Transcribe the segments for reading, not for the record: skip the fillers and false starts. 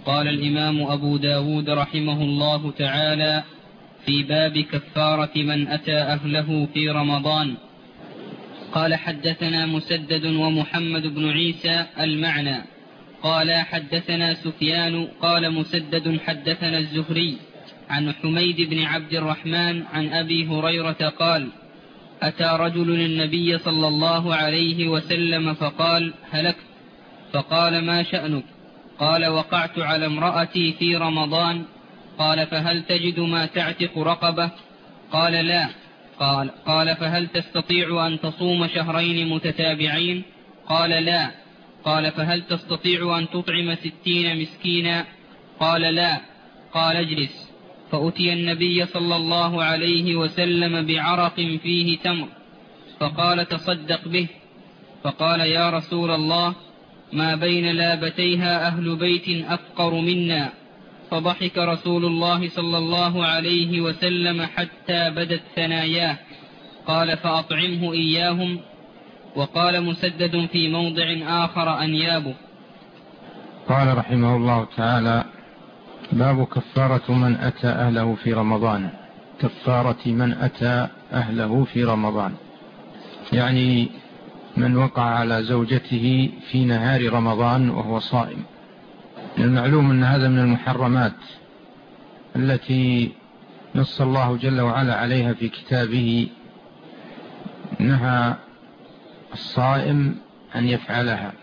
قال الإمام أبو داود رحمه الله تعالى في باب كفارة من أتى أهله في رمضان. قال حدثنا مسدد ومحمد بن عيسى المعنى. قال حدثنا سفيان قال مسدد حدثنا الزهري عن حميد بن عبد الرحمن عن أبي هريرة قال أتى رجل النبي صلى الله عليه وسلم فقال هلكت. فقال ما شأنك؟ قال وقعت على امرأتي في رمضان. قال فهل تجد ما تعتق رقبة؟ قال لا. قال فهل تستطيع أن تصوم شهرين متتابعين؟ قال لا. قال فهل تستطيع أن تطعم 60 مسكينا؟ قال لا. قال اجلس. فأتي النبي صلى الله عليه وسلم بعرق فيه تمر فقال تصدق به. فقال يا رسول الله ما بين لابتيها أهل بيت أفقر منا. فضحك رسول الله صلى الله عليه وسلم حتى بدت ثناياه. قال فأطعمه إياهم. وقال مسدد في موضع آخر أنيابه. قال رحمه الله تعالى باب كفارة من أتى أهله في رمضان. كفارة من أتى أهله في رمضان يعني من وقع على زوجته في نهار رمضان وهو صائم. المعلوم أن هذا من المحرمات التي نص الله جل وعلا عليها في كتابه، نهى الصائم أن يفعلها.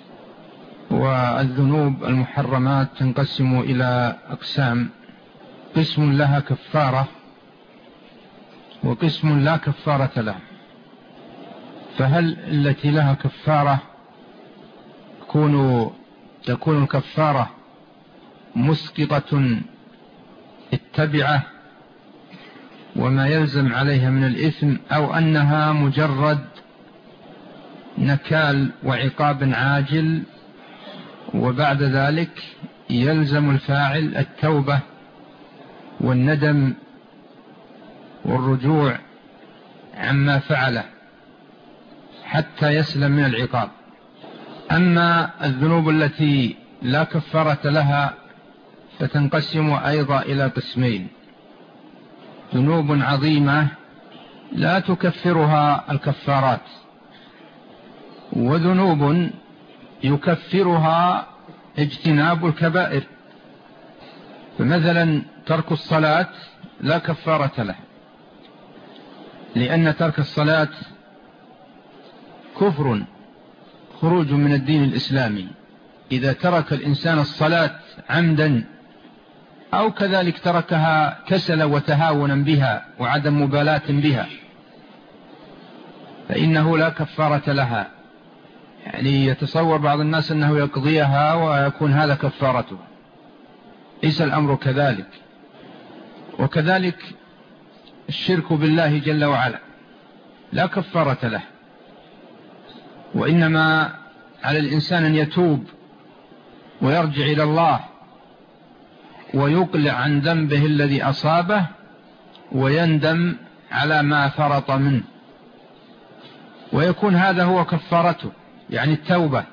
والذنوب المحرمات تنقسم إلى أقسام: قسم لها كفارة وقسم لا كفارة له. فهل التي لها كفارة تكون الكفارة مسقطة التبعة وما يلزم عليها من الإثم، أو أنها مجرد نكال وعقاب عاجل وبعد ذلك يلزم الفاعل التوبة والندم والرجوع عما فعله حتى يسلم من العقاب؟ أما الذنوب التي لا كفارة لها فتنقسم أيضا إلى قسمين: ذنوب عظيمة لا تكفرها الكفارات، وذنوب يكفرها اجتناب الكبائر. فمثلا ترك الصلاة لا كفارة له، لأن ترك الصلاة كفر، خروج من الدين الإسلامي. إذا ترك الإنسان الصلاة عمدا أو كذلك تركها كسلا وتهاونا بها وعدم مبالاة بها فإنه لا كفارة لها. يعني يتصور بعض الناس أنه يقضيها ويكون هذا كفارته، ليس الأمر كذلك. وكذلك الشرك بالله جل وعلا لا كفارة له، وإنما على الإنسان أن يتوب ويرجع إلى الله ويقلع عن ذنبه الذي أصابه ويندم على ما فرط منه، ويكون هذا هو كفارته، يعني التوبة.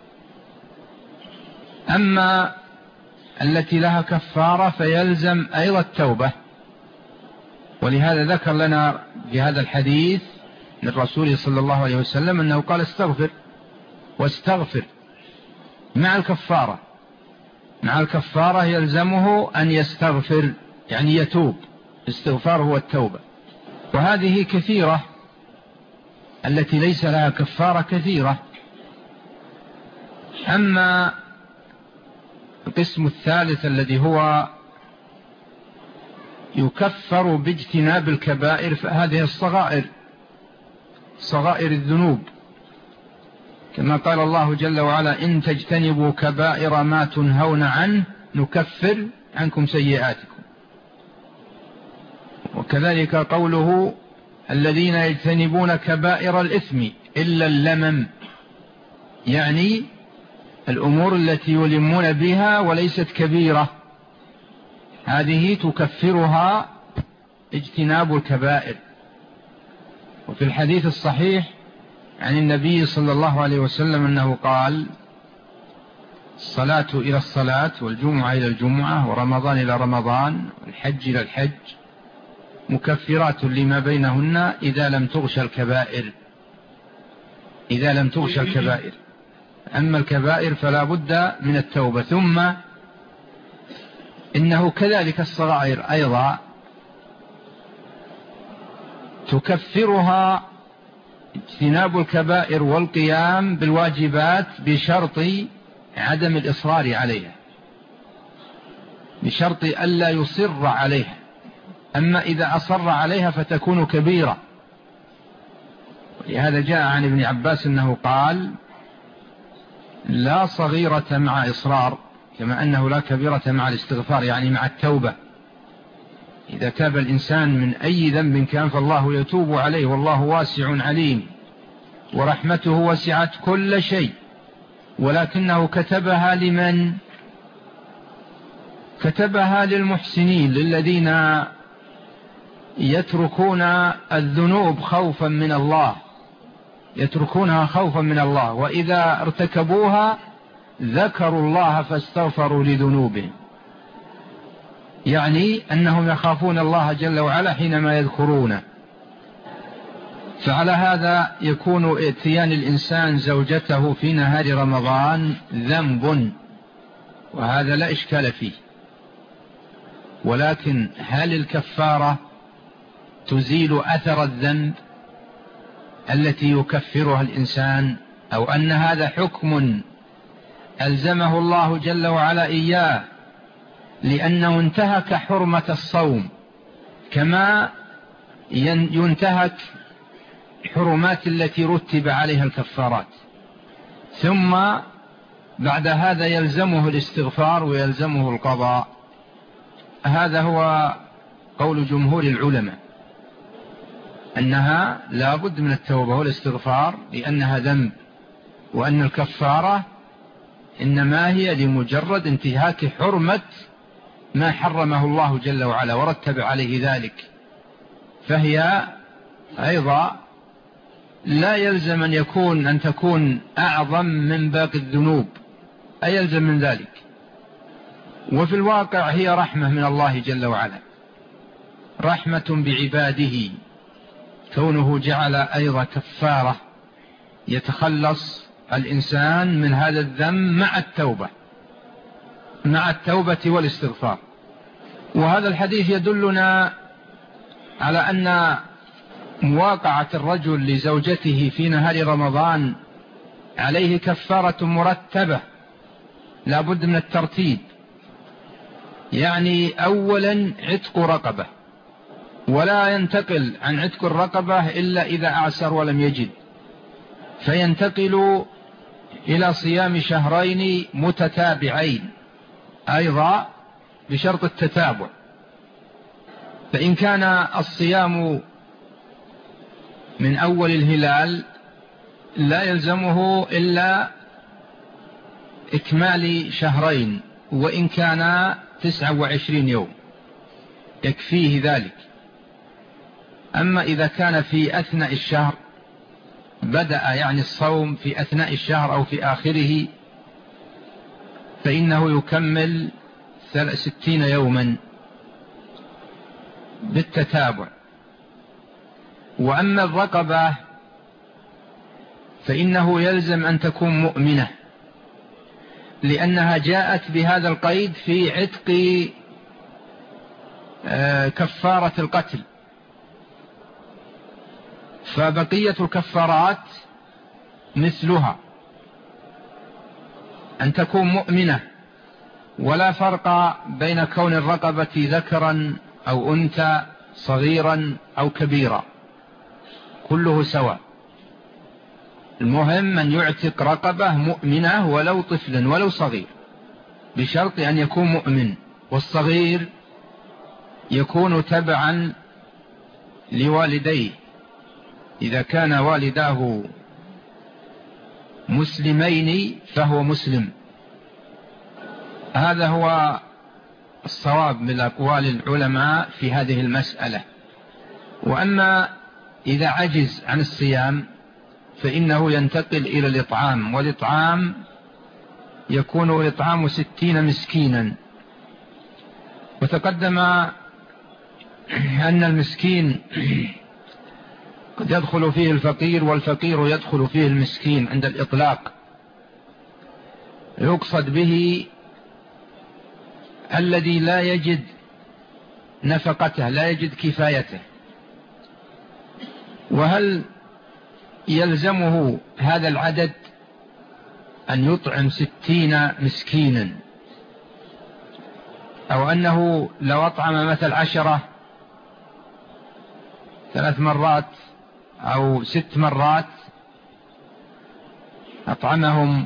أما التي لها كفارة فيلزم أيضا التوبة، ولهذا ذكر لنا في هذا الحديث للرسول صلى الله عليه وسلم أنه قال استغفر واستغفر مع الكفارة. مع الكفارة يلزمه أن يستغفر، يعني يتوب. الاستغفار هو التوبة. وهذه كثيرة، التي ليس لها كفارة كثيرة. أما القسم الثالث الذي هو يكفر باجتناب الكبائر، فهذه الصغائر، صغائر الذنوب، كما قال الله جل وعلا إن تجتنبوا كبائر ما تنهون عنه نكفر عنكم سيئاتكم. وكذلك قوله الذين يجتنبون كبائر الإثم إلا اللمم، يعني الأمور التي يلمون بها وليست كبيرة، هذه تكفرها اجتناب الكبائر. وفي الحديث الصحيح عن النبي صلى الله عليه وسلم أنه قال الصلاة إلى الصلاة، والجمعة إلى الجمعة، ورمضان إلى رمضان، والحج إلى الحج، مكفرات لما بينهن إذا لم تغشى الكبائر. أما الكبائر فلا بد من التوبة. ثم إنه كذلك الصغائر أيضا تكفرها اجتناب الكبائر والقيام بالواجبات بشرط عدم الإصرار عليها، بشرط ألا يصر عليها. أما إذا أصر عليها فتكون كبيرة. ولهذا جاء عن ابن عباس أنه قال: لا صغيرة مع إصرار، كما أنه لا كبيرة مع الاستغفار، يعني مع التوبة. إذا تاب الإنسان من أي ذنب كان فالله يتوب عليه، والله واسع عليم، ورحمته وسعت كل شيء. ولكنه كتبها لمن؟ كتبها للمحسنين، للذين يتركون الذنوب خوفا من الله، يتركونها خوفا من الله، وإذا ارتكبوها ذكروا الله فاستغفروا لذنوبهم، يعني أنهم يخافون الله جل وعلا حينما يذكرونه. فعلى هذا يكون اتيان الإنسان زوجته في نهار رمضان ذنب، وهذا لا إشكال فيه. ولكن هل الكفارة تزيل أثر الذنب التي يكفرها الإنسان، أو أن هذا حكم ألزمه الله جل وعلا إياه لأنه انتهك حرمة الصوم، كما ينتهك حرمات التي رتب عليها الكفارات، ثم بعد هذا يلزمه الاستغفار ويلزمه القضاء؟ هذا هو قول جمهور العلماء، أنها لا بد من التوبة والاستغفار لأنها ذنب، وأن الكفارة إنما هي لمجرد انتهاك حرمة ما حرمه الله جل وعلا ورتب عليه ذلك، فهي أيضا لا يلزم أن تكون أعظم من باقي الذنوب، أي يلزم من ذلك. وفي الواقع هي رحمة من الله جل وعلا، رحمة بعباده، كونه جعل أيضا كفارة يتخلص الإنسان من هذا الذنب مع التوبة والاستغفار. وهذا الحديث يدلنا على أن مواقعة الرجل لزوجته في نهار رمضان عليه كفارة مرتبة، لا بد من الترتيب. يعني أولا عتق رقبة، ولا ينتقل عن عتق الرقبة إلا إذا أعسر ولم يجد، فينتقل إلى صيام شهرين متتابعين أيضا بشرط التتابع. فإن كان الصيام من أول الهلال لا يلزمه إلا إكمال شهرين، وإن كان 29 يوم يكفيه ذلك. أما إذا كان في أثناء الشهر بدأ يعني الصوم في أثناء الشهر أو في آخره، فإنه يكمل 60 يوما بالتتابع. وأما الرقبة فإنه يلزم أن تكون مؤمنة، لأنها جاءت بهذا القيد في عتق كفارة القتل. فبقية الكفارات مثلها، أن تكون مؤمنة، ولا فرق بين كون الرقبة ذكرا أو أنثى، صغيرا أو كبيرا، كله سواء. المهم أن يعتق رقبة مؤمنة ولو طفلا ولو صغير، بشرط أن يكون مؤمن. والصغير يكون تبعا لوالديه، إذا كان والداه مسلمين فهو مسلم. هذا هو الصواب من أقوال العلماء في هذه المسألة. وأما إذا عجز عن الصيام فإنه ينتقل إلى الإطعام، والإطعام يكون إطعام 60 مسكينا. وتقدم أن المسكين قد يدخل فيه الفقير، والفقير يدخل فيه المسكين عند الإطلاق. يقصد به الذي لا يجد نفقته، لا يجد كفايته. وهل يلزمه هذا العدد أن يطعم 60 مسكينا، أو أنه لو أطعم مثل 10 3 مرات أو 6 مرات أطعمهم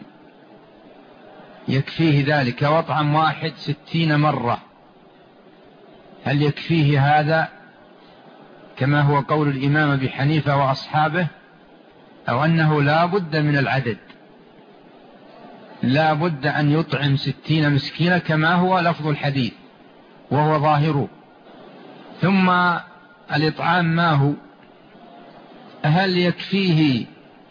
يكفيه ذلك، وأطعم واحد 60 مرة، هل يكفيه هذا كما هو قول الإمام أبي حنيفة وأصحابه، أو أنه لا بد من العدد، لا بد أن يطعم 60 مسكينا كما هو لفظ الحديث وهو ظاهره؟ ثم الإطعام ما هو؟ هل يكفيه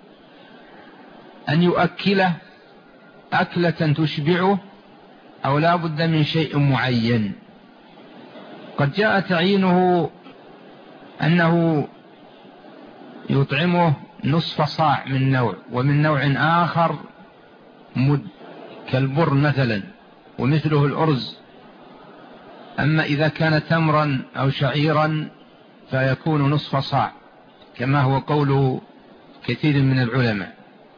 أن يؤكله أكلة تشبعه، أو لا بد من شيء معين؟ قد جاء تعيينه أنه يطعمه نصف صاع من نوع، ومن نوع آخر مد كالبر مثلا، ومثله الأرز. أما إذا كان تمرا أو شعيرا فيكون نصف صاع كما هو قول كثير من العلماء.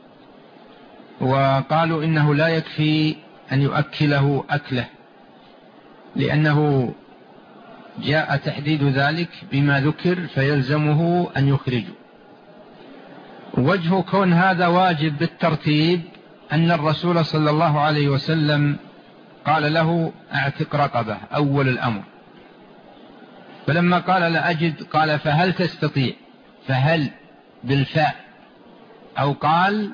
وقالوا إنه لا يكفي أن يؤكله أكله، لأنه جاء تحديد ذلك بما ذكر فيلزمه أن يخرجه. وجه كون هذا واجب بالترتيب أن الرسول صلى الله عليه وسلم قال له اعتق رقبة أول الأمر، فلما قال لا أجد قال فهل تستطيع، فهل بالفاء، أو قال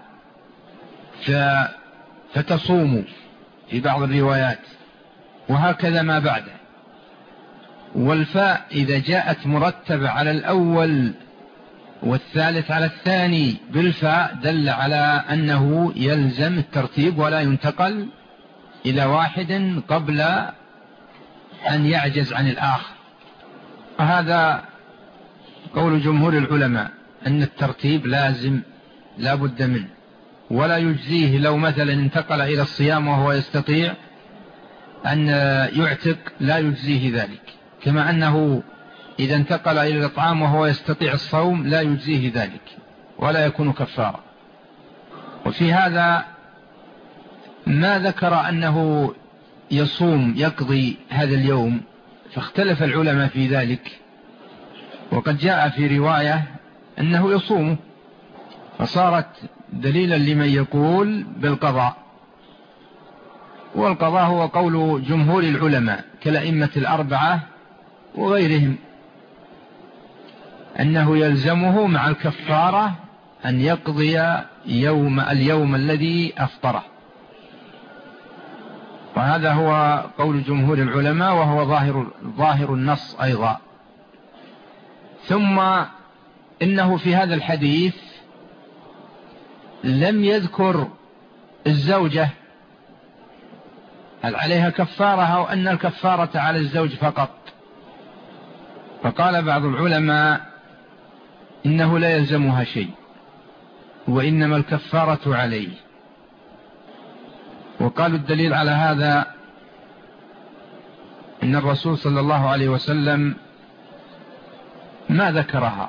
فتصوموا في بعض الروايات، وهكذا ما بعده. والفاء إذا جاءت مرتبة على الأول والثالث على الثاني بالفاء دل على أنه يلزم الترتيب ولا ينتقل إلى واحد قبل أن يعجز عن الآخر. هذا قول جمهور العلماء أن الترتيب لازم لا بد منه، ولا يجزيه لو مثلا انتقل إلى الصيام وهو يستطيع أن يعتق، لا يجزيه ذلك، كما أنه إذا انتقل إلى الإطعام وهو يستطيع الصوم لا يجزيه ذلك ولا يكون كفارة. وفي هذا ما ذكر أنه يصوم يقضي هذا اليوم، فاختلف العلماء في ذلك، وقد جاء في رواية أنه يصوم، فصارت دليلا لمن يقول بالقضاء. والقضاء هو قول جمهور العلماء كالأئمة الأربعة وغيرهم، أنه يلزمه مع الكفارة أن يقضي اليوم الذي أفطره، وهذا هو قول جمهور العلماء وهو ظاهر النص أيضا. ثم إنه في هذا الحديث لم يذكر الزوجة هل عليها كفارة أو أن الكفارة على الزوج فقط، فقال بعض العلماء إنه لا يلزمها شيء، وإنما الكفارة عليه. وقالوا الدليل على هذا إن الرسول صلى الله عليه وسلم ما ذكرها،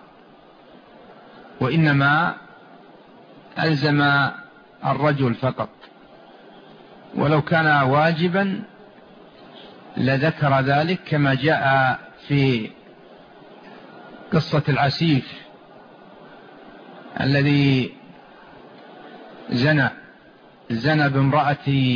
وإنما ألزم الرجل فقط، ولو كان واجبا لذكر ذلك كما جاء في قصة العسيف الذي زنى بامرأة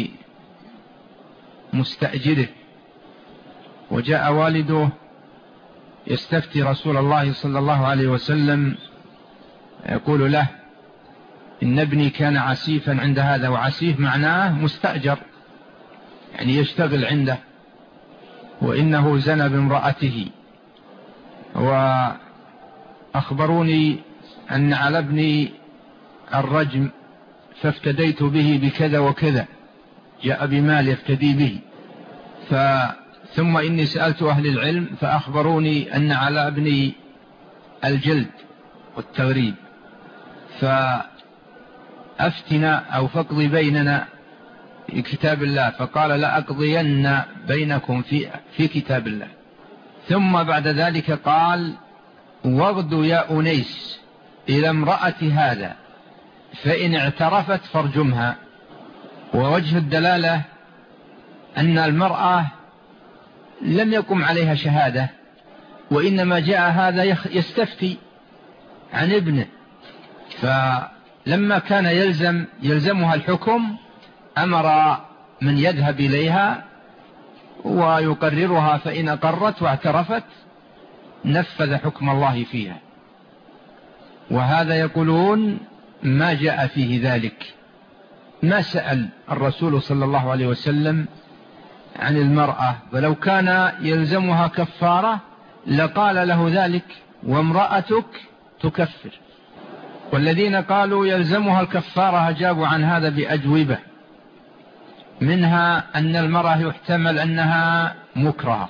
مستأجره، وجاء والده يستفتي رسول الله صلى الله عليه وسلم يقول له إن ابني كان عسيفا عند هذا، وعسيف معناه مستأجر يعني يشتغل عنده، وإنه زنى بامرأته، وأخبروني أن على ابني الرجم فافتديت به بكذا وكذا. جاء بمال يفتدي به. ثم إني سألت أهل العلم فأخبروني أن على ابني الجلد والتغريب، فأفتنا أو فاقضي بيننا في كتاب الله. فقال لا أقضين بينكم في كتاب الله. ثم بعد ذلك قال واغدوا يا أنيس إلى امرأة هذا فإن اعترفت فارجمها. ووجه الدلالة أن المرأة لم يقم عليها شهادة، وإنما جاء هذا يستفتي عن ابنه، فلما كان يلزمها الحكم أمر من يذهب إليها ويقررها، فإن أقرت واعترفت نفذ حكم الله فيها. وهذا يقولون ما جاء فيه ذلك، ما سأل الرسول صلى الله عليه وسلم عن المرأة، ولو كان يلزمها كفارة لقال له ذلك وامرأتك تكفر. والذين قالوا يلزمها الكفارة أجابوا عن هذا بأجوبة، منها أن المرأة يحتمل أنها مكرهة،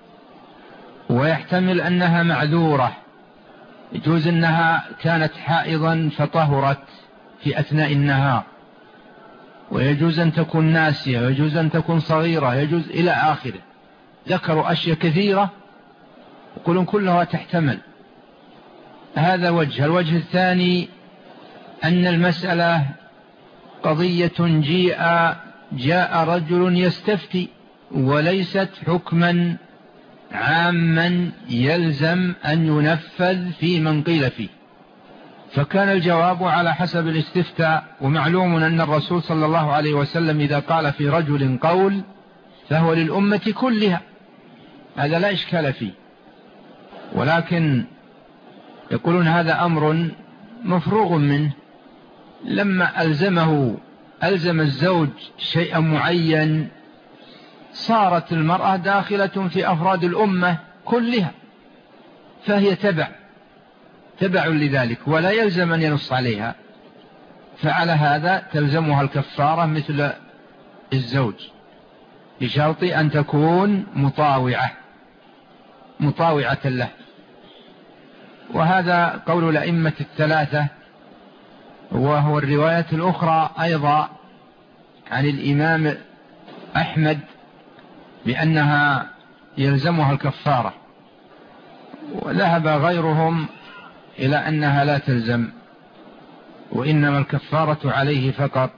ويحتمل أنها معذورة، يجوز أنها كانت حائضا فطهرت في أثناء النهار، ويجوز أن تكون ناسية، ويجوز أن تكون صغيرة، يجوز إلى آخره. ذكروا أشياء كثيرة يقولون كلها تحتمل. هذا وجه. الوجه الثاني أن المسألة قضية جاء رجل يستفتي، وليست حكما عاما يلزم أن ينفذ في من قيل فيه، فكان الجواب على حسب الاستفتاء. ومعلوم أن الرسول صلى الله عليه وسلم إذا قال في رجل قول فهو للأمة كلها، هذا لا إشكال فيه. ولكن يقولون هذا أمر مفروغ منه، لما ألزم الزوج شيئا معين صارت المرأة داخلة في أفراد الأمة كلها، فهي تبع لذلك ولا يلزم أن ينص عليها. فعلى هذا تلزمها الكفارة مثل الزوج، بشرط أن تكون مطاوعة له. وهذا قول الأئمة الثلاثة، وهو الرواية الأخرى أيضا عن الإمام أحمد بأنها يلزمها الكفارة، وذهب غيرهم إلى أنها لا تلزم، وإنما الكفارة عليه فقط.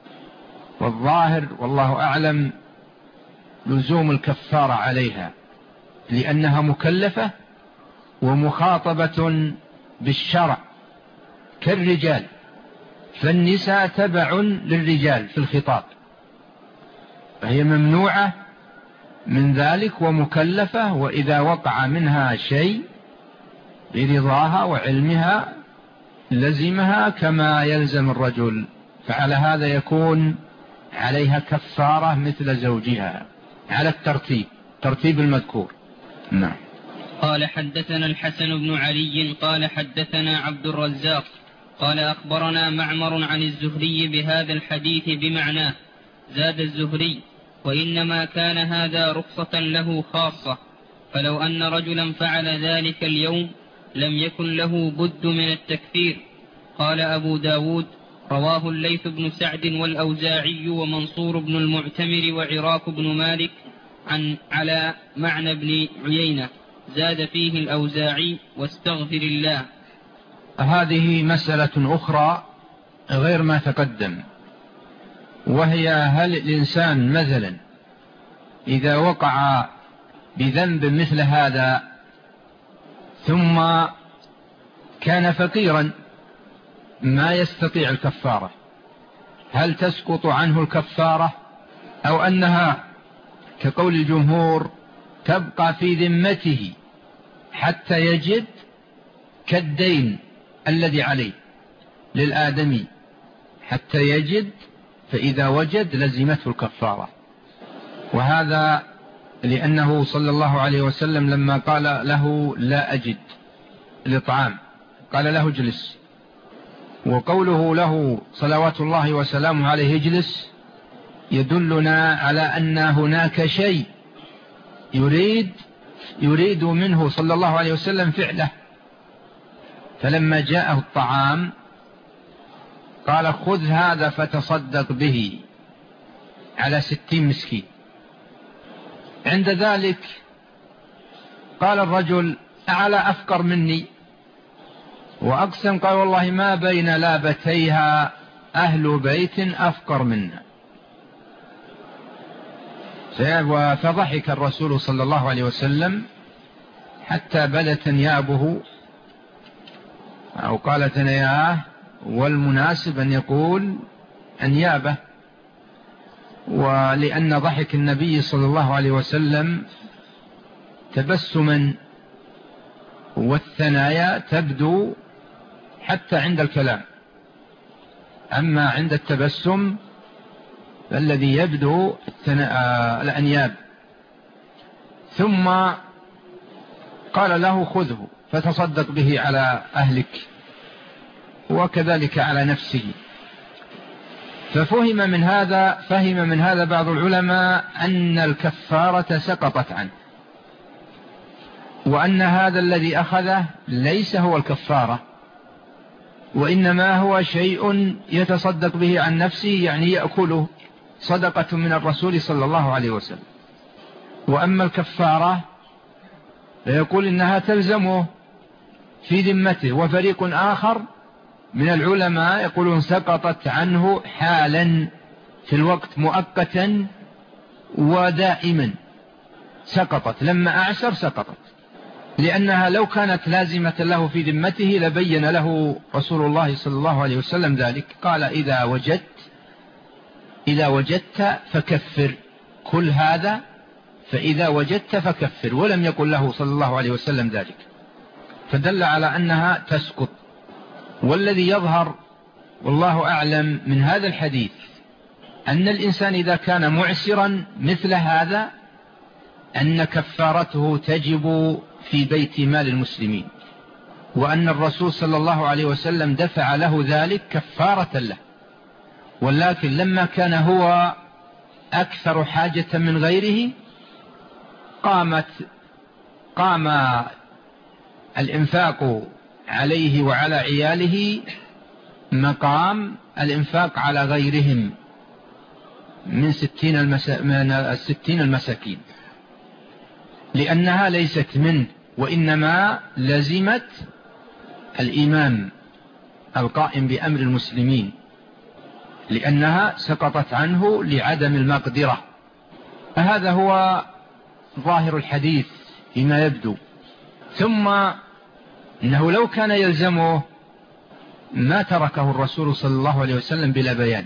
والظاهر والله أعلم لزوم الكفارة عليها، لأنها مكلفة ومخاطبة بالشرع كالرجال، فالنساء تبع للرجال في الخطاب، فهي ممنوعة من ذلك ومكلفة، وإذا وقع منها شيء برضاها وعلمها لزمها كما يلزم الرجل. فعلى هذا يكون عليها كفارة مثل زوجها على ترتيب المذكور. نعم. قال حدثنا الحسن بن علي قال حدثنا عبد الرزاق قال أخبرنا معمر عن الزهري بهذا الحديث بمعناه، زاد الزهري وإنما كان هذا رخصة له خاصة، فلو أن رجلا فعل ذلك اليوم لم يكن له بد من التكفير. قال أبو داود رواه الليث بن سعد والأوزاعي ومنصور بن المعتمر وعراك بن مالك على معنى بن عيينة، زاد فيه الأوزاعي واستغفر الله. هذه مسألة أخرى غير ما تقدم، وهي هل الإنسان مثلا إذا وقع بذنب مثل هذا ثم كان فقيرا ما يستطيع الكفارة، هل تسقط عنه الكفارة أو أنها كقول الجمهور تبقى في ذمته حتى يجد كالدين الذي عليه للآدمي حتى يجد، فإذا وجد لزمته الكفارة. وهذا لأنه صلى الله عليه وسلم لما قال له لا أجد الإطعام قال له اجلس، وقوله له صلوات الله وسلامه عليه اجلس يدلنا على أن هناك شيء يريد منه صلى الله عليه وسلم فعله. فلما جاءه الطعام قال خذ هذا فتصدق به على 60 مسكين. عند ذلك قال الرجل أعلى أفقر مني؟ وأقسم قال والله ما بين لابتيها أهل بيت أفقر منا. فضحك الرسول صلى الله عليه وسلم حتى بدت انيابه، أو قالت انياه، والمناسب أن يقول انيابه، ولأن ضحك النبي صلى الله عليه وسلم تبسما، والثنايا تبدو حتى عند الكلام، أما عند التبسم فالذي يبدو الأنياب. ثم قال له خذه فتصدق به على أهلك وكذلك على نفسه. فهم من هذا بعض العلماء أن الكفارة سقطت عنه، وأن هذا الذي أخذه ليس هو الكفارة، وإنما هو شيء يتصدق به عن نفسه، يعني يأكله، صدقة من الرسول صلى الله عليه وسلم. وأما الكفارة فيقول إنها تلزمه في ذمته. وفريق آخر من العلماء يقولون سقطت عنه حالا في الوقت مؤقتا ودائما، سقطت لما أعسر سقطت، لأنها لو كانت لازمة له في ذمته لبين له رسول الله صلى الله عليه وسلم ذلك. قال إذا وجدت فكفر، كل هذا فإذا وجدت فكفر، ولم يقل له صلى الله عليه وسلم ذلك، فدل على أنها تسقط. والذي يظهر والله أعلم من هذا الحديث أن الإنسان إذا كان معسرا مثل هذا أن كفارته تجب في بيت مال المسلمين، وأن الرسول صلى الله عليه وسلم دفع له ذلك كفارة له. ولكن لما كان هو أكثر حاجة من غيره قام الإنفاق عليه وعلى عياله مقام الإنفاق على غيرهم من 60 المساكين، لأنها ليست منه، وإنما لزمت الإمام القائم بأمر المسلمين، لأنها سقطت عنه لعدم المقدرة. فهذا هو ظاهر الحديث فيما يبدو. ثم إنه لو كان يلزمه ما تركه الرسول صلى الله عليه وسلم بلا بيان،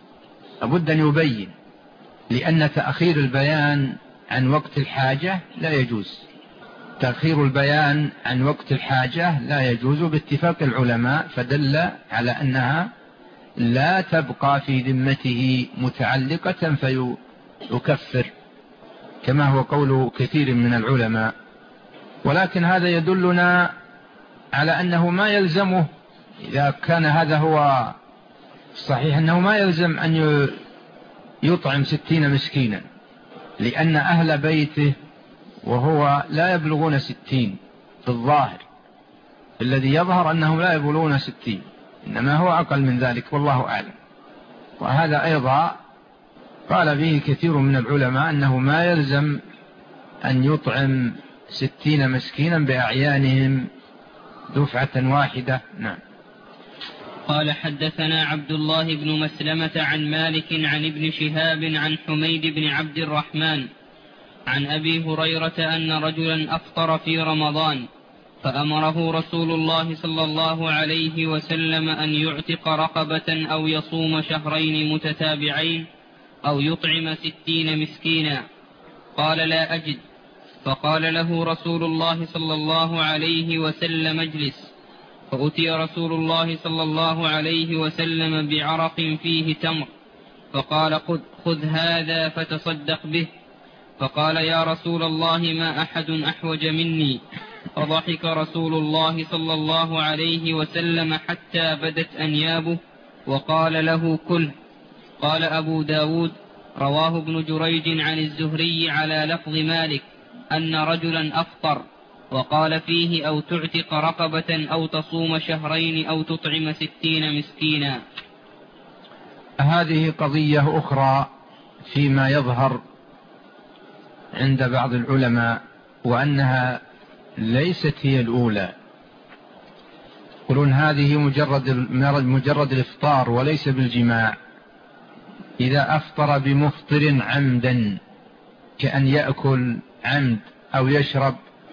لابد أن يبين، لأن تأخير البيان عن وقت الحاجة لا يجوز. تأخير البيان عن وقت الحاجة لا يجوز باتفاق العلماء، فدل على أنها لا تبقى في ذمته متعلقة فيكفر، كما هو قول كثير من العلماء. ولكن هذا يدلنا على أنه ما يلزمه، إذا كان هذا هو صحيح، أنه ما يلزم أن يطعم 60 مسكينا، لأن أهل بيته وهو لا يبلغون 60 في الظاهر، الذي يظهر أنهم لا يبلغون 60، إنما هو أقل من ذلك والله أعلم. وهذا أيضا قال به كثير من العلماء أنه ما يلزم أن يطعم 60 مسكينا بأعيانهم دفعة واحدة. نعم. قال حدثنا عبد الله بن مسلمة عن مالك عن ابن شهاب عن حميد بن عبد الرحمن عن أبي هريرة أن رجلا أفطر في رمضان فأمره رسول الله صلى الله عليه وسلم أن يعتق رقبة أو يصوم شهرين متتابعين أو يطعم 60 مسكينا. قال لا أجد، فقال له رسول الله صلى الله عليه وسلم اجلس. فأتي رسول الله صلى الله عليه وسلم بعرق فيه تمر، فقال خذ هذا فتصدق به. فقال يا رسول الله ما أحد أحوج مني. فضحك رسول الله صلى الله عليه وسلم حتى بدت أنيابه وقال له كل. قال أبو داود رواه ابن جريج عن الزهري على لفظ مالك أن رجلا أفطر وقال فيه أو تعتق رقبة أو تصوم شهرين أو تطعم 60 مسكينا. هذه قضية أخرى فيما يظهر عند بعض العلماء، وأنها ليست هي الأولى. يقولون هذه مجرد الإفطار وليس بالجماع. إذا أفطر بمفطر عمدا كأن يأكل عمد أو يشرب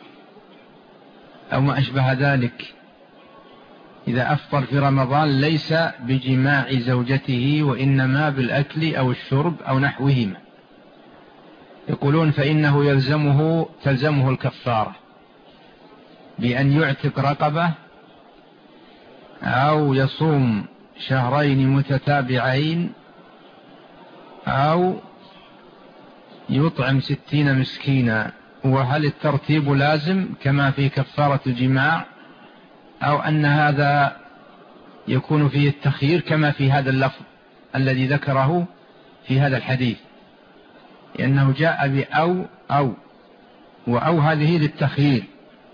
أو ما أشبه ذلك، إذا أفطر في رمضان ليس بجماع زوجته وإنما بالأكل أو الشرب أو نحوهما، يقولون فإنه تلزمه الكفارة بأن يعتق رقبة أو يصوم شهرين متتابعين أو يطعم 60 مسكينا. وهل الترتيب لازم كما في كفارة الجماع، أو أن هذا يكون فيه التخيير كما في هذا اللفظ الذي ذكره في هذا الحديث، لأنه جاء وأو هذه للتخيير.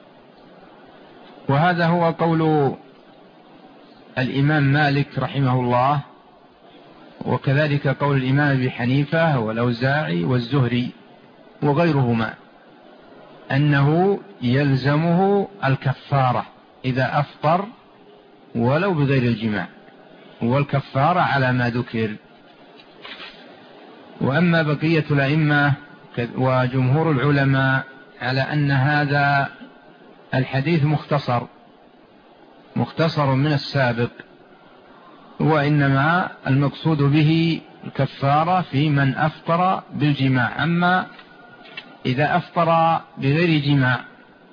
وهذا هو قول الإمام مالك رحمه الله، وكذلك قول الإمام أبي حنيفة والأوزاعي والزهري وغيرهما، أنه يلزمه الكفارة إذا أفطر ولو بغير الجماع، والكفارة على ما ذكر. وأما بقية الأئمة وجمهور العلماء على أن هذا الحديث مختصر من السابق، وإنما المقصود به الكفارة في من أفطر بالجماع. أما إذا أفطر بغير جماع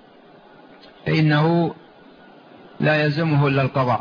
فإنه لا يلزمه إلا القضاء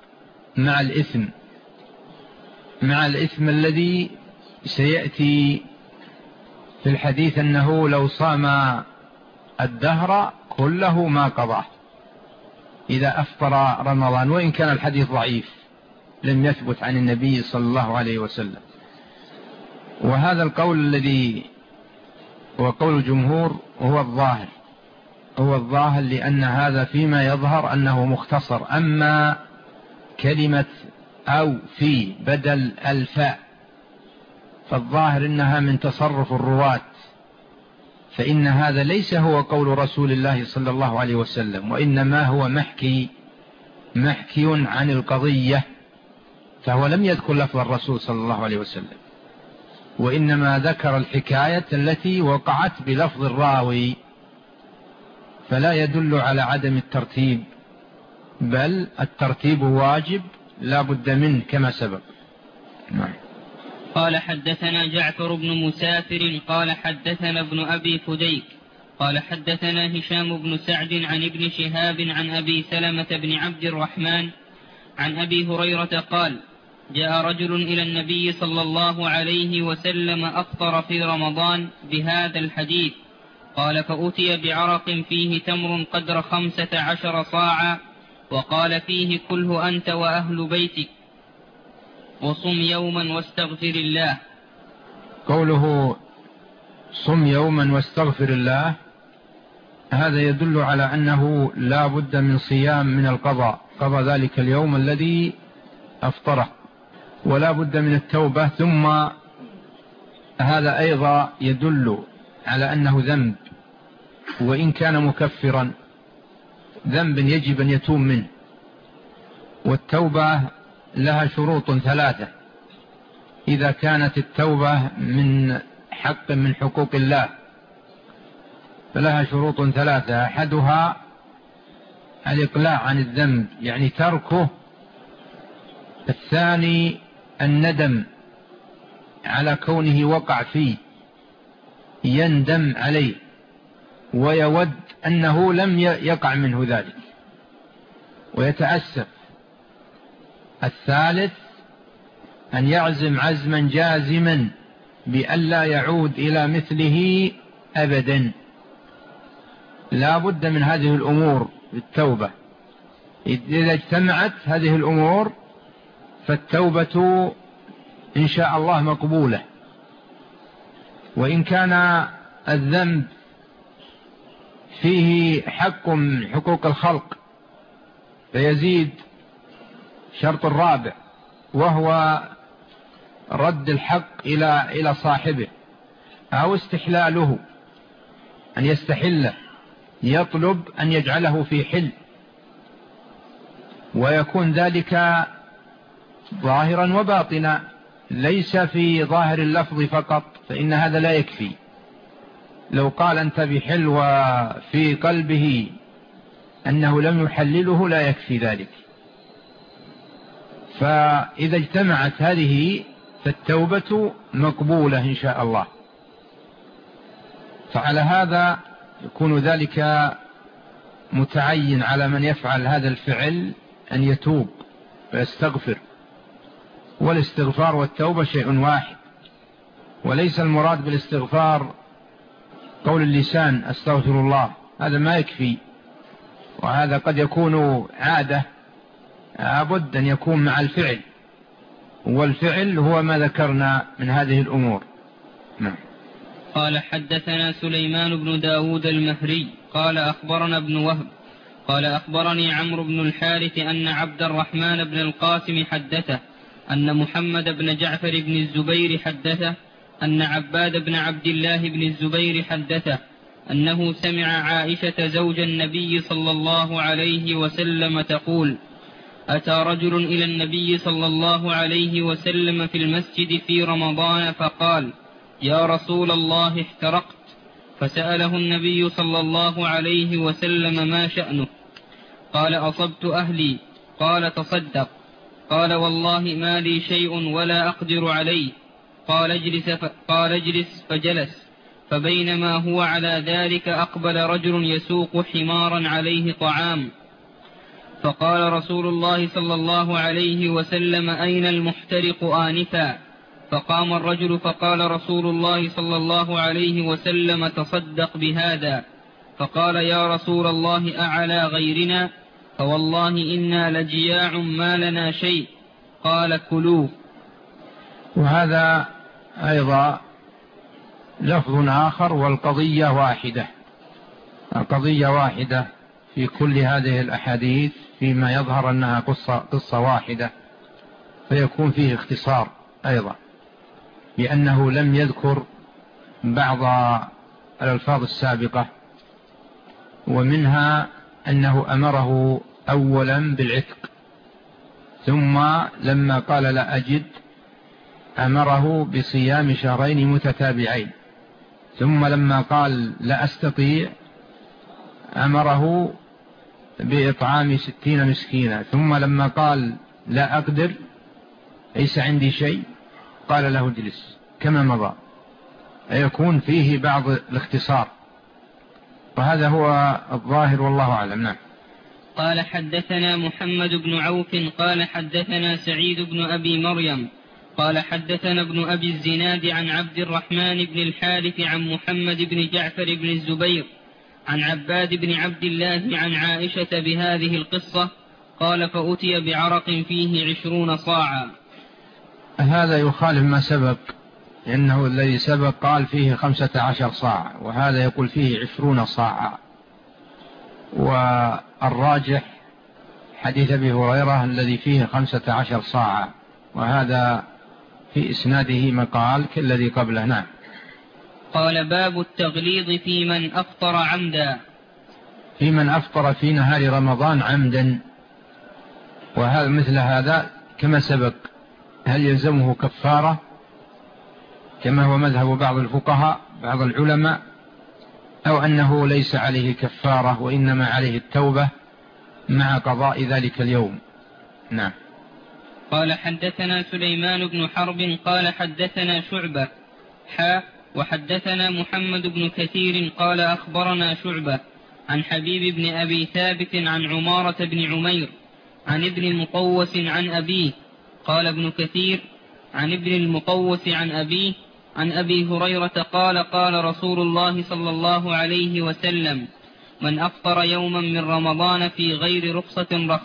مع الإثم الذي سيأتي في الحديث، أنه لو صام الدهر كله ما قضاه إذا أفطر رمضان، وإن كان الحديث ضعيف لم يثبت عن النبي صلى الله عليه وسلم. وهذا القول الذي هو قول الجمهور هو الظاهر لأن هذا فيما يظهر أنه مختصر. أما كلمة أو في بدل الفاء فالظاهر إنها من تصرف الرواة، فإن هذا ليس هو قول رسول الله صلى الله عليه وسلم، وإنما هو محكي عن القضية، فهو لم يذكر لفظ الرسول صلى الله عليه وسلم، وإنما ذكر الحكاية التي وقعت بلفظ الراوي، فلا يدل على عدم الترتيب، بل الترتيب واجب لا بد منه كما سبق. قال حدثنا جعفر بن مسافر قال حدثنا ابن أبي فديك قال حدثنا هشام بن سعد عن ابن شهاب عن أبي سلمة بن عبد الرحمن عن أبي هريرة قال جاء رجل إلى النبي صلى الله عليه وسلم أفطر في رمضان بهذا الحديث، قال فأتي بعرق فيه تمر قدر 15 صاعا، وقال فيه كله أنت وأهل بيتك وصم يوما واستغفر الله. قوله صم يوما واستغفر الله هذا يدل على أنه لا بد من صيام من القضاء، قضى ذلك اليوم الذي أفطره، ولا بد من التوبة. ثم هذا أيضا يدل على أنه ذنب، وإن كان مكفرا ذنب يجب أن يتوب منه. والتوبة لها شروط 3، إذا كانت التوبة من حق من حقوق الله فلها شروط 3، أحدها الإقلاع عن الذنب يعني تركه، الثاني الندم على كونه وقع فيه يندم عليه ويود أنه لم يقع منه ذلك ويتأسف، الثالث أن يعزم عزما جازما بأن لا يعود إلى مثله أبدا. لا بد من هذه الأمور بالتوبة، إذا اجتمعت هذه الأمور فالتوبة إن شاء الله مقبولة. وإن كان الذنب فيه حق من حقوق الخلق فيزيد شرط الرابع، وهو رد الحق إلى صاحبه أو استحلاله، أن يستحله، يطلب أن يجعله في حل، ويكون ذلك ظاهرا وباطنا، ليس في ظاهر اللفظ فقط، فإن هذا لا يكفي. لو قال أنت بحل وفي قلبه أنه لم يحلله لا يكفي ذلك. فإذا اجتمعت هذه فالتوبة مقبولة إن شاء الله. فعلى هذا يكون ذلك متعين على من يفعل هذا الفعل أن يتوب ويستغفر، والاستغفار والتوبة شيء واحد، وليس المراد بالاستغفار قول اللسان أستغفر الله، هذا ما يكفي، وهذا قد يكون عادة، لابد أن يكون مع الفعل، والفعل هو ما ذكرنا من هذه الأمور. نعم. قال حدثنا سليمان بن داود المهري قال أخبرنا ابن وهب قال أخبرني عمرو بن الحارث أن عبد الرحمن بن القاسم حدثه أن محمد بن جعفر بن الزبير حدثه أن عباد بن عبد الله بن الزبير حدثه أنه سمع عائشة زوج النبي صلى الله عليه وسلم تقول: أتى رجل إلى النبي صلى الله عليه وسلم في المسجد في رمضان فقال: يا رسول الله احترقت. فسأله النبي صلى الله عليه وسلم ما شأنه؟ قال: أصبت أهلي. قال: تصدق. قال: والله ما لي شيء ولا أقدر عليه. قال: اجلس فجلس. فبينما هو على ذلك أقبل رجل يسوق حمارا عليه طعام، فقال رسول الله صلى الله عليه وسلم: أين المحترق آنفا؟ فقام الرجل فقال رسول الله صلى الله عليه وسلم: تصدق بهذا. فقال: يا رسول الله أعلى غيرنا؟ فوالله إنا لجياع ما لنا شيء. قال: كلوه. وهذا أيضا لفظ آخر، والقضية واحدة، القضية واحدة في كل هذه الأحاديث، فيما يظهر أنها قصة واحدة، فيكون فيه اختصار أيضا، لأنه لم يذكر بعض الألفاظ السابقة، ومنها أنه أمره أولا بالعتق، ثم لما قال لا أجد أمره بصيام شهرين متتابعين، ثم لما قال لا أستطيع أمره بإطعام 60 مسكينا، ثم لما قال لا أقدر ليس عندي شيء قال له اجلس كما مضى، يكون فيه بعض الاختصار، وهذا هو الظاهر والله أعلم. نعم. قال حدثنا محمد بن عوف قال حدثنا سعيد بن أبي مريم قال حدثنا ابن أبي الزناد عن عبد الرحمن بن الحارث عن محمد بن جعفر بن الزبير عن عباد بن عبد الله عن عائشة بهذه القصة. قال: فأتي بعرق فيه 20 صاعا. هذا يخالف ما سبق، لأنه الذي سبق قال فيه 15 صاع، وهذا يقول فيه 20 صاعا. والراجح حديث أبي هريرة الذي فيه 15 صاعا، وهذا في إسناده مقال كالذي قبله. نعم. قال: باب التغليظ في من أفطر عمدا. في من أفطر في نهار رمضان عمدا، وهذا مثل هذا كما سبق، هل يلزمه كفارة كما هو مذهب بعض الفقهاء بعض العلماء، أو أنه ليس عليه كفارة وإنما عليه التوبة مع قضاء ذلك اليوم. نعم. قال حدثنا سليمان بن حرب قال حدثنا شعبة وحدثنا محمد بن كثير قال أخبرنا شعبة عن حبيب بن أبي ثابت عن عمارة بن عمير عن ابن المقوس عن أبيه. قال ابن كثير: عن ابن المقوس عن أبيه عن أبي هريرة قال: قال رسول الله صلى الله عليه وسلم: من أفطر يوما من رمضان في غير رخصة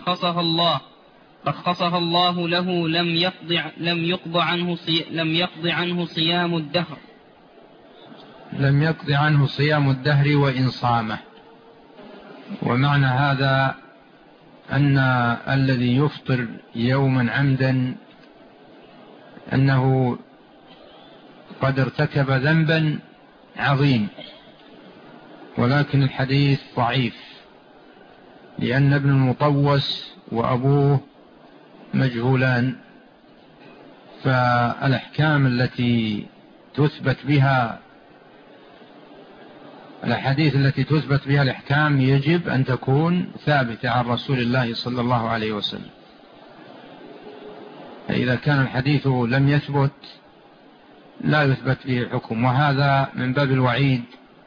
رخصها الله له لم يقض عنه صيام الدهر. لم يقض عنه صيام الدهر وإن صامه. ومعنى هذا أن الذي يفطر يوما عمدا أنه قد ارتكب ذنبا عظيم، ولكن الحديث ضعيف، لأن ابن المطوس وأبوه مجهولان، فالأحكام التي تثبت بها الأحاديث التي تثبت بها الأحكام يجب أن تكون ثابتة عن رسول الله صلى الله عليه وسلم. فإذا كان الحديث لم يثبت لا يثبت به حكم، وهذا من باب الوعيد.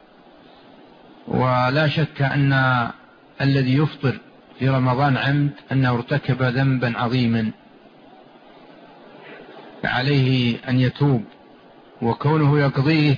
ولا شك أن الذي يفطر في رمضان عمد أنه ارتكب ذنبا عظيما، فعليه أن يتوب، وكونه يقضيه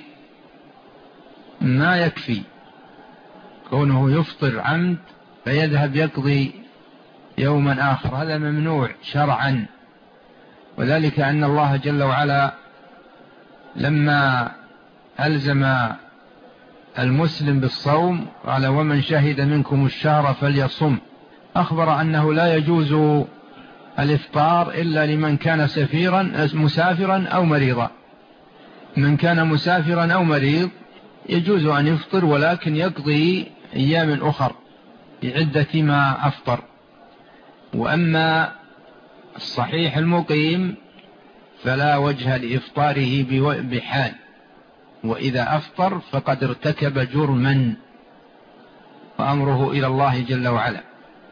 ما يكفي، كونه يفطر عمد فيذهب يقضي يوما آخر هذا ممنوع شرعا. وذلك أن الله جل وعلا لما ألزم المسلم بالصوم قال ومن شهد منكم الشهر فليصم، أخبر أنه لا يجوز الإفطار إلا لمن كان مسافرا أو مريضا. من كان مسافرا أو مريض يجوز أن يفطر، ولكن يقضي أيام أخر بعدة ما أفطر. وأما الصحيح المقيم فلا وجه لإفطاره بحال، وإذا أفطر فقد ارتكب جرما فأمره إلى الله جل وعلا،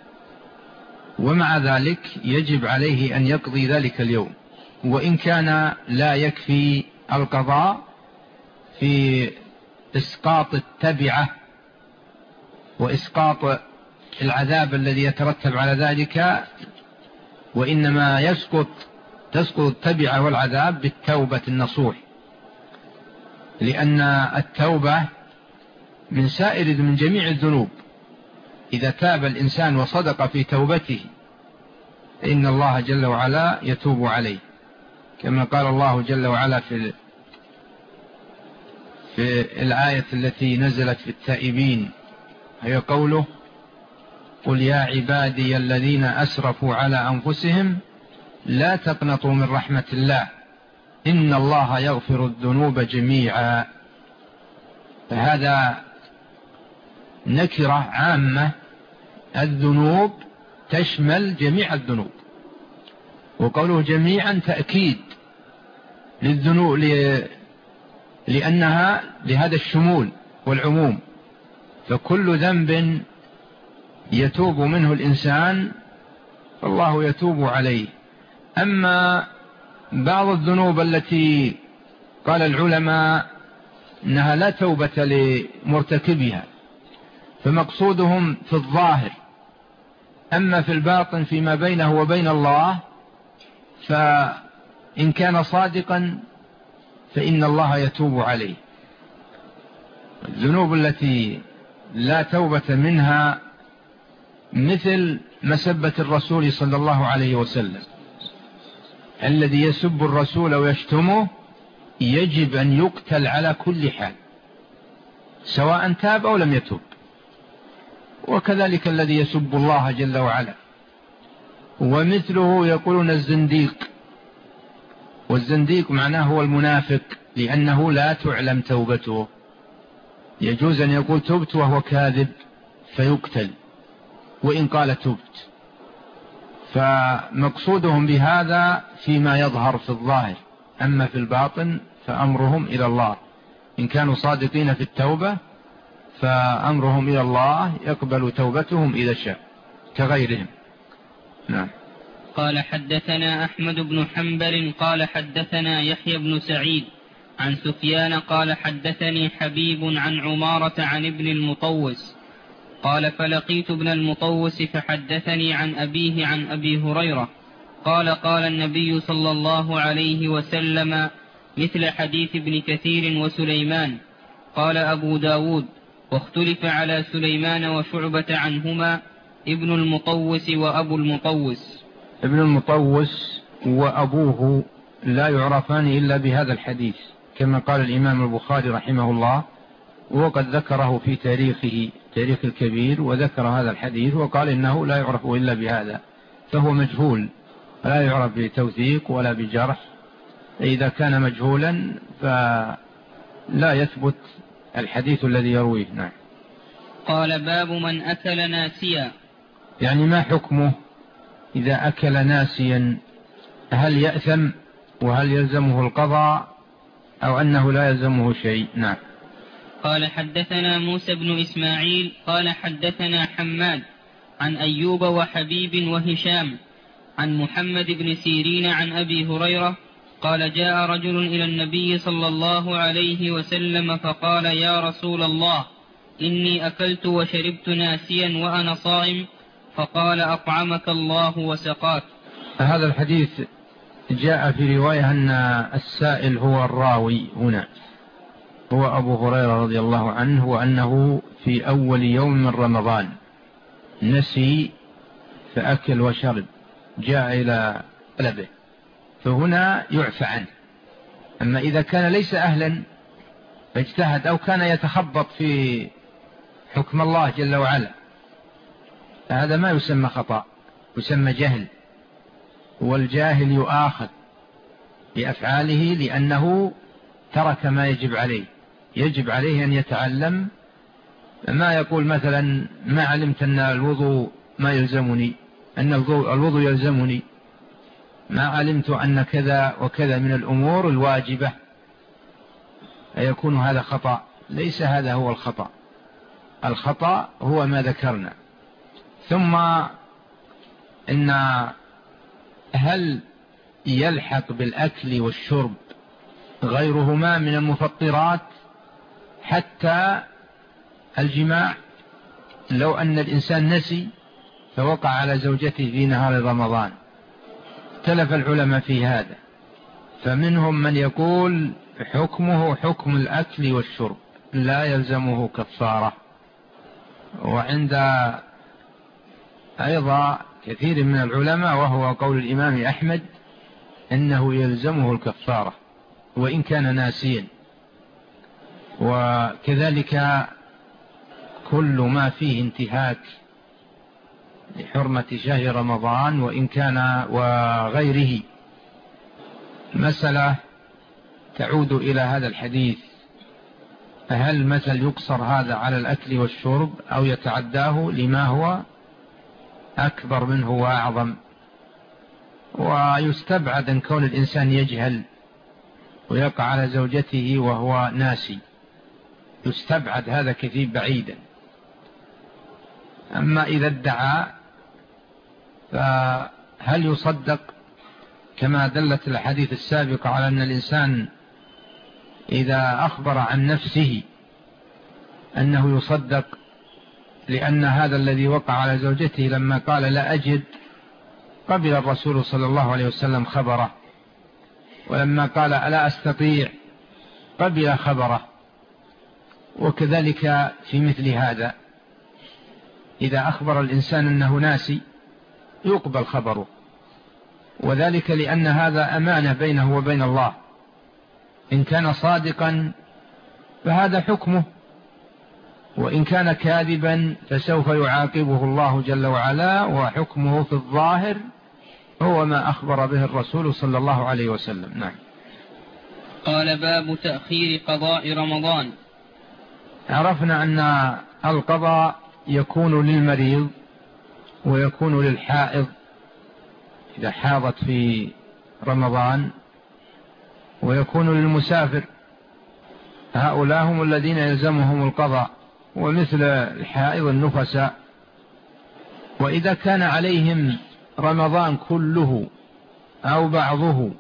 ومع ذلك يجب عليه أن يقضي ذلك اليوم، وإن كان لا يكفي القضاء في إسقاط التبعة وإسقاط العذاب الذي يترتب على ذلك، وإنما تسقط التبعة والعذاب بالتوبة النصوح، لأن التوبة من جميع الذنوب. إذا تاب الإنسان وصدق في توبته إن الله جل وعلا يتوب عليه، كما قال الله جل وعلا في الآية التي نزلت في التائبين، هي قوله قل يا عبادي الذين أسرفوا على أنفسهم لا تقنطوا من رحمة الله إن الله يغفر الذنوب جميعا. فهذا نكرة عامة، الذنوب تشمل جميع الذنوب، وقوله جميعا تأكيد للذنوب لأنها لهذا الشمول والعموم، فكل ذنب يتوب منه الإنسان فالله يتوب عليه. أما بعض الذنوب التي قال العلماء إنها لا توبة لمرتكبها فمقصودهم في الظاهر، أما في الباطن فيما بينه وبين الله فإن كان صادقا فإن الله يتوب عليه. الذنوب التي لا توبة منها مثل مسبة الرسول صلى الله عليه وسلم، الذي يسب الرسول ويشتمه يجب أن يقتل على كل حال سواء تاب أو لم يتوب، وكذلك الذي يسب الله جل وعلا. ومثله يقولون الزنديق، والزنديق معناه هو المنافق، لأنه لا تعلم توبته، يجوز أن يقول تبت وهو كاذب فيقتل وإن قال تبت. فمقصودهم بهذا فيما يظهر في الظاهر، أما في الباطن فأمرهم إلى الله، إن كانوا صادقين في التوبة فأمرهم إلى الله يقبل توبتهم إذا شاء كغيرهم. نعم. قال حدثنا أحمد بن حنبل قال حدثنا يحيى بن سعيد عن سفيان قال حدثني حبيب عن عمارة عن ابن المطوس قال فلقيت ابن المطوس فحدثني عن أبيه عن أبي هريرة قال قال النبي صلى الله عليه وسلم مثل حديث ابن كثير وسليمان. قال أبو داود واختلف على سليمان وشعبة عنهما ابن المطوس وأبو المطوس. ابن المطوس وأبوه لا يعرفان إلا بهذا الحديث، كما قال الإمام البخاري رحمه الله، وقد ذكره في تاريخ الكبير، وذكر هذا الحديث وقال إنه لا يعرف إلا بهذا، فهو مجهول لا يعرف بتوثيق ولا بجرح. إذا كان مجهولا فلا يثبت الحديث الذي يرويه. نعم. قال باب من أكل ناسيا، يعني ما حكمه إذا أكل ناسيا؟ هل يأثم وهل يلزمه القضاء أو أنه لا يلزمه شيء؟ نعم. قال حدثنا موسى بن إسماعيل قال حدثنا حماد عن أيوب وحبيب وهشام عن محمد بن سيرين عن أبي هريرة قال جاء رجل إلى النبي صلى الله عليه وسلم فقال يا رسول الله إني أكلت وشربت ناسيا وأنا صائم، فقال أطعمك الله وسقاك. هذا الحديث جاء في رواية أن السائل هو الراوي هنا، هو أبو هريرة رضي الله عنه، وأنه في أول يوم من رمضان نسي فأكل وشرب، جاء إلى طلبه، فهنا يعفى عنه. أما إذا كان ليس أهلا فاجتهد أو كان يتخبط في حكم الله جل وعلا، فهذا ما يسمى خطأ، يسمى جهل، والجاهل يؤاخذ بأفعاله لأنه ترك ما يجب عليه. يجب عليه أن يتعلم، ما يقول مثلا ما علمت أن الوضوء ما يلزمني، أن الوضوء يلزمني، ما علمت أن كذا وكذا من الأمور الواجبة، فيكون هذا خطأ. ليس هذا هو الخطأ، الخطأ هو ما ذكرنا. ثم إن هل يلحق بالأكل والشرب غيرهما من المفطرات حتى الجماع؟ لو أن الإنسان نسي فوقع على زوجته في نهار رمضان، اختلف العلماء في هذا، فمنهم من يقول حكمه حكم الأكل والشرب لا يلزمه كفارة، وعند أيضا كثير من العلماء وهو قول الإمام أحمد إنه يلزمه الكفارة وإن كان ناسيا. وكذلك كل ما فيه انتهاك لحرمة شهر رمضان وإن كان وغيره. مسألة تعود إلى هذا الحديث، هل مثل يقصر هذا على الأكل والشرب أو يتعداه لما هو أكبر منه وأعظم؟ ويستبعد أن كون الإنسان يجهل ويقع على زوجته وهو ناسي، يستبعد هذا كثير بعيدا. أما إذا ادعى فهل يصدق كما دلت الحديث السابقة على أن الإنسان إذا أخبر عن نفسه أنه يصدق، لأن هذا الذي وقع على زوجته لما قال لا أجد قبل الرسول صلى الله عليه وسلم خبره، ولما قال ألا أستطيع قبل خبره. وكذلك في مثل هذا إذا أخبر الإنسان أنه ناسي يقبل خبره، وذلك لأن هذا أمانة بينه وبين الله، إن كان صادقا فهذا حكمه، وإن كان كاذبا فسوف يعاقبه الله جل وعلا، وحكمه في الظاهر هو ما أخبر به الرسول صلى الله عليه وسلم. نعم. قال باب تأخير قضاء رمضان. عرفنا أن القضاء يكون للمريض ويكون للحائض إذا حاضت في رمضان، ويكون للمسافر، هؤلاء هم الذين يلزمهم القضاء، ومثل الحائض النفساء. وإذا كان عليهم رمضان كله أو بعضه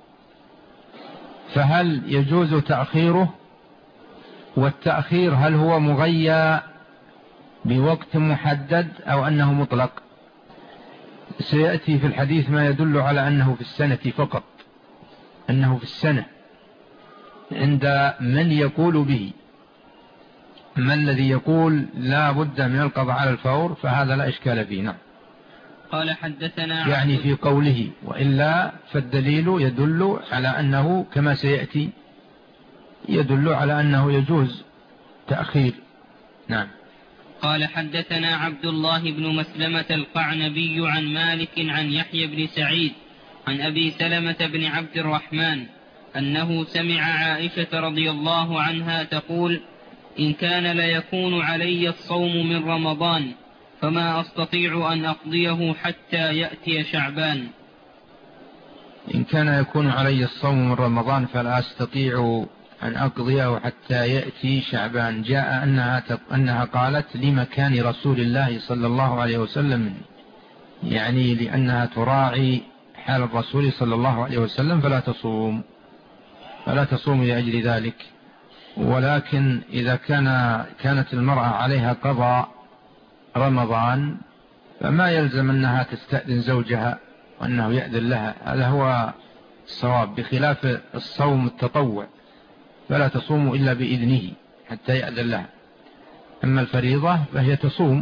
فهل يجوز تأخيره؟ والتأخير هل هو مغيى بوقت محدد أو أنه مطلق؟ سيأتي في الحديث ما يدل على أنه في السنة فقط، أنه في السنة عند من يقول به. ما الذي يقول لا بد من القضاء على الفور فهذا لا إشكال فيه. نعم. قال حدثنا يعني في قوله، وإلا فالدليل يدل على أنه كما سيأتي يدل على أنه يجوز تأخير. نعم. قال حدثنا عبد الله بن مسلمة القعنبي عن مالك عن يحيى بن سعيد عن أبي سلمة بن عبد الرحمن أنه سمع عائشة رضي الله عنها تقول: إن كان ليكون علي الصوم من رمضان فما أستطيع أن أقضيه حتى يأتي شعبان. إن كان يكون علي الصوم من رمضان فلا أستطيع أن أقضيه حتى يأتي شعبان. جاء أنها قالت لمكان رسول الله صلى الله عليه وسلم، يعني لأنها تراعي حال الرسول صلى الله عليه وسلم فلا تصوم لأجل ذلك. ولكن إذا كانت المرأة عليها قضاء رمضان فما يلزم أنها تستأذن زوجها وأنه يأذن لها، هذا هو الصواب، بخلاف الصوم التطوع فلا تصوم إلا بإذنه حتى يأذن لها. أما الفريضة فهي تصوم،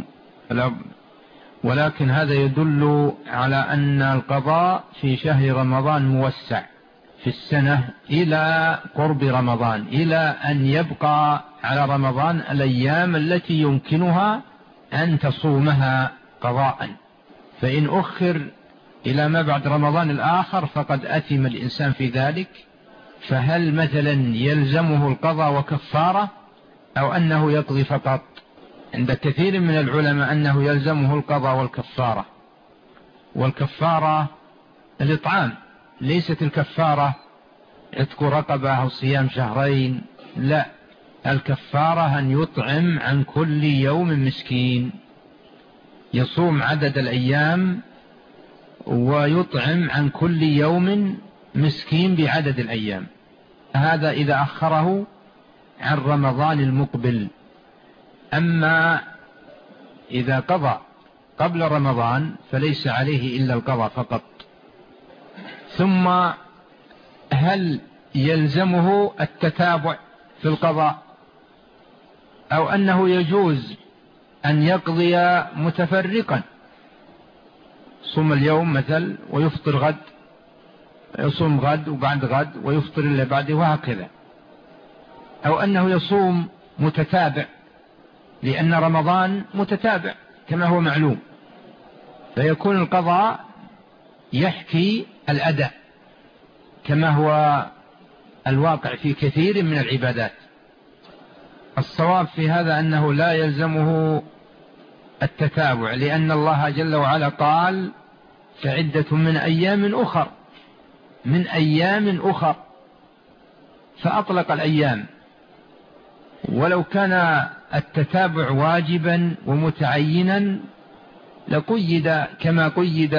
ولكن هذا يدل على أن القضاء في شهر رمضان موسع في السنة إلى قرب رمضان، إلى أن يبقى على رمضان الأيام التي يمكنها أن تصومها قضاء. فإن أخر إلى ما بعد رمضان الآخر فقد أثم الإنسان في ذلك. فهل مثلا يلزمه القضاء وكفارة أو أنه يقضي فقط؟ عند كثير من العلماء أنه يلزمه القضاء والكفارة. والكفارة الإطعام، ليست الكفارة عتق رقبة أو صيام شهرين، لا، الكفارة أن يطعم عن كل يوم مسكين، يصوم عدد الأيام ويطعم عن كل يوم مسكين بعدد الأيام. هذا إذا أخره عن رمضان المقبل. أما إذا قضى قبل رمضان فليس عليه إلا القضاء فقط. ثم هل يلزمه التتابع في القضاء أو أنه يجوز أن يقضي متفرقا، صوم اليوم مثل ويفطر غد، يصوم غد وبعد غد ويفطر اللي بعده وهكذا، أو أنه يصوم متتابع، لأن رمضان متتابع كما هو معلوم، فيكون القضاء يحكي الأداء كما هو الواقع في كثير من العبادات. الصواب في هذا أنه لا يلزمه التتابع، لأن الله جل وعلا قال: فعدة من أيام أخر، فأطلق الأيام. ولو كان التتابع واجبا ومتعينا لقيد كما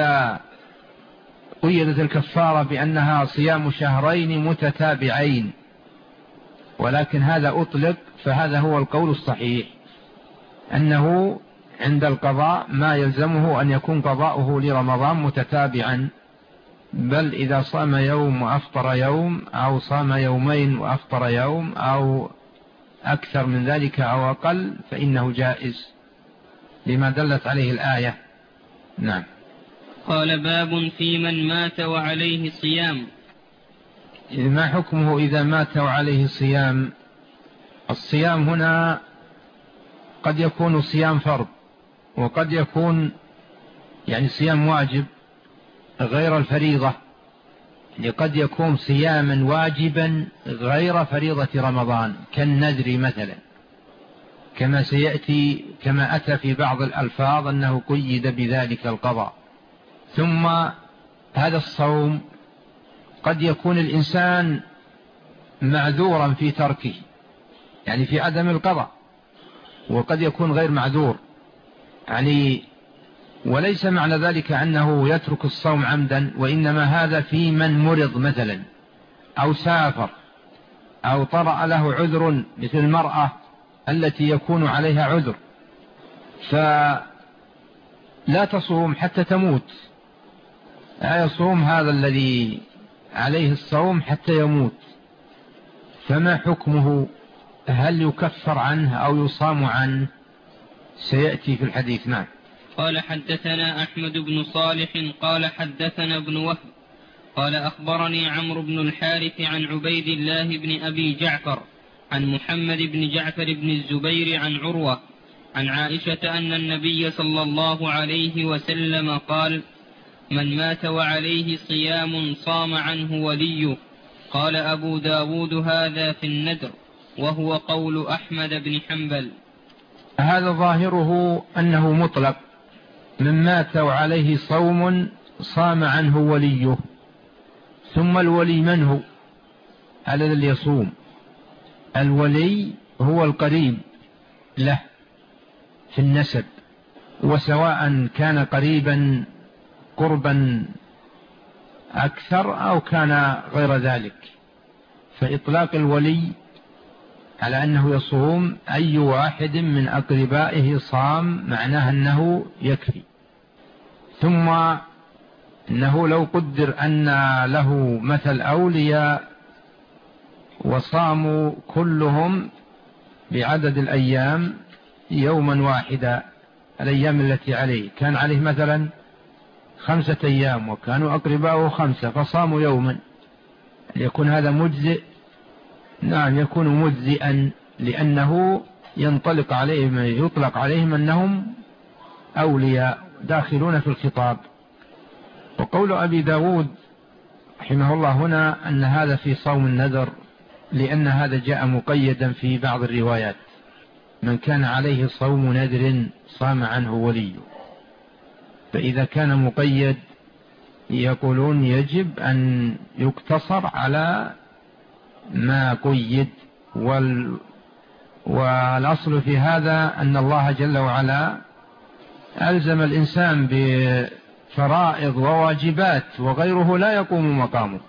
قيدت الكفارة بأنها صيام شهرين متتابعين، ولكن هذا أطلق، فهذا هو القول الصحيح، أنه عند القضاء ما يلزمه أن يكون قضاؤه لرمضان متتابعا، بل إذا صام يوم وأفطر يوم أو صام يومين وأفطر يوم أو أكثر من ذلك أو أقل فإنه جائز لما دلت عليه الآية. نعم. قال: باب في من مات وعليه صيام. ما حكمه إذا مات وعليه صيام؟ الصيام هنا قد يكون صيام فرض وقد يكون يعني صيام واجب غير الفريضة، قد يكون صياما واجبا غير فريضة رمضان كالنذر مثلا، كما سيأتي كما أتى في بعض الألفاظ أنه قيد بذلك القضاء. ثم هذا الصوم قد يكون الإنسان معذورا في تركه، يعني في عدم القضاء، وقد يكون غير معذور، يعني وليس معنى ذلك أنه يترك الصوم عمدا، وإنما هذا في من مرض مثلا أو سافر أو طرأ له عذر، مثل المرأة التي يكون عليها عذر فلا تصوم حتى تموت، لا يصوم هذا الذي عليه الصوم حتى يموت، فما حكمه؟ هل يكفر عنه أو يصام عنه؟ سيأتي في الحديث. نعم. قال: حدثنا أحمد بن صالح قال حدثنا ابن وهب قال: أخبرني عمرو بن الحارث عن عبيد الله بن أبي جعفر عن محمد بن جعفر بن الزبير عن عروة عن عائشة أن النبي صلى الله عليه وسلم قال: من مات وعليه صيام صام عنه وليه. قال أبو داود: هذا في النذر، وهو قول أحمد بن حنبل. هذا ظاهره أنه مطلق، من مات وعليه صوم صام عنه وليه. ثم الولي من هو؟ هذا الذي يصوم. الولي هو القريب له في النسب، وسواء كان قريبا قربا أكثر أو كان غير ذلك، فإطلاق الولي على أنه يصوم أي واحد من أقربائه صام معناه أنه يكفي. ثم إنه لو قدر أن له مثل أولياء وصاموا كلهم بعدد الأيام يوما واحدا، الأيام التي عليه كان عليه مثلا 5 أيام وكانوا أقرباؤه 5 فصاموا يوما، يكون هذا مجزئ؟ نعم يكون مجزئا، لأنه يطلق عليهم أنهم أولياء داخلون في الخطاب. وقول أبي داود رحمه الله هنا أن هذا في صوم النذر، لأن هذا جاء مقيدا في بعض الروايات: من كان عليه صوم نذر صام عنه وليه. فإذا كان مقيد يقولون يجب أن يقتصر على ما قيد. والأصل في هذا أن الله جل وعلا ألزم الإنسان بفرائض وواجبات وغيره لا يقوم مقامه،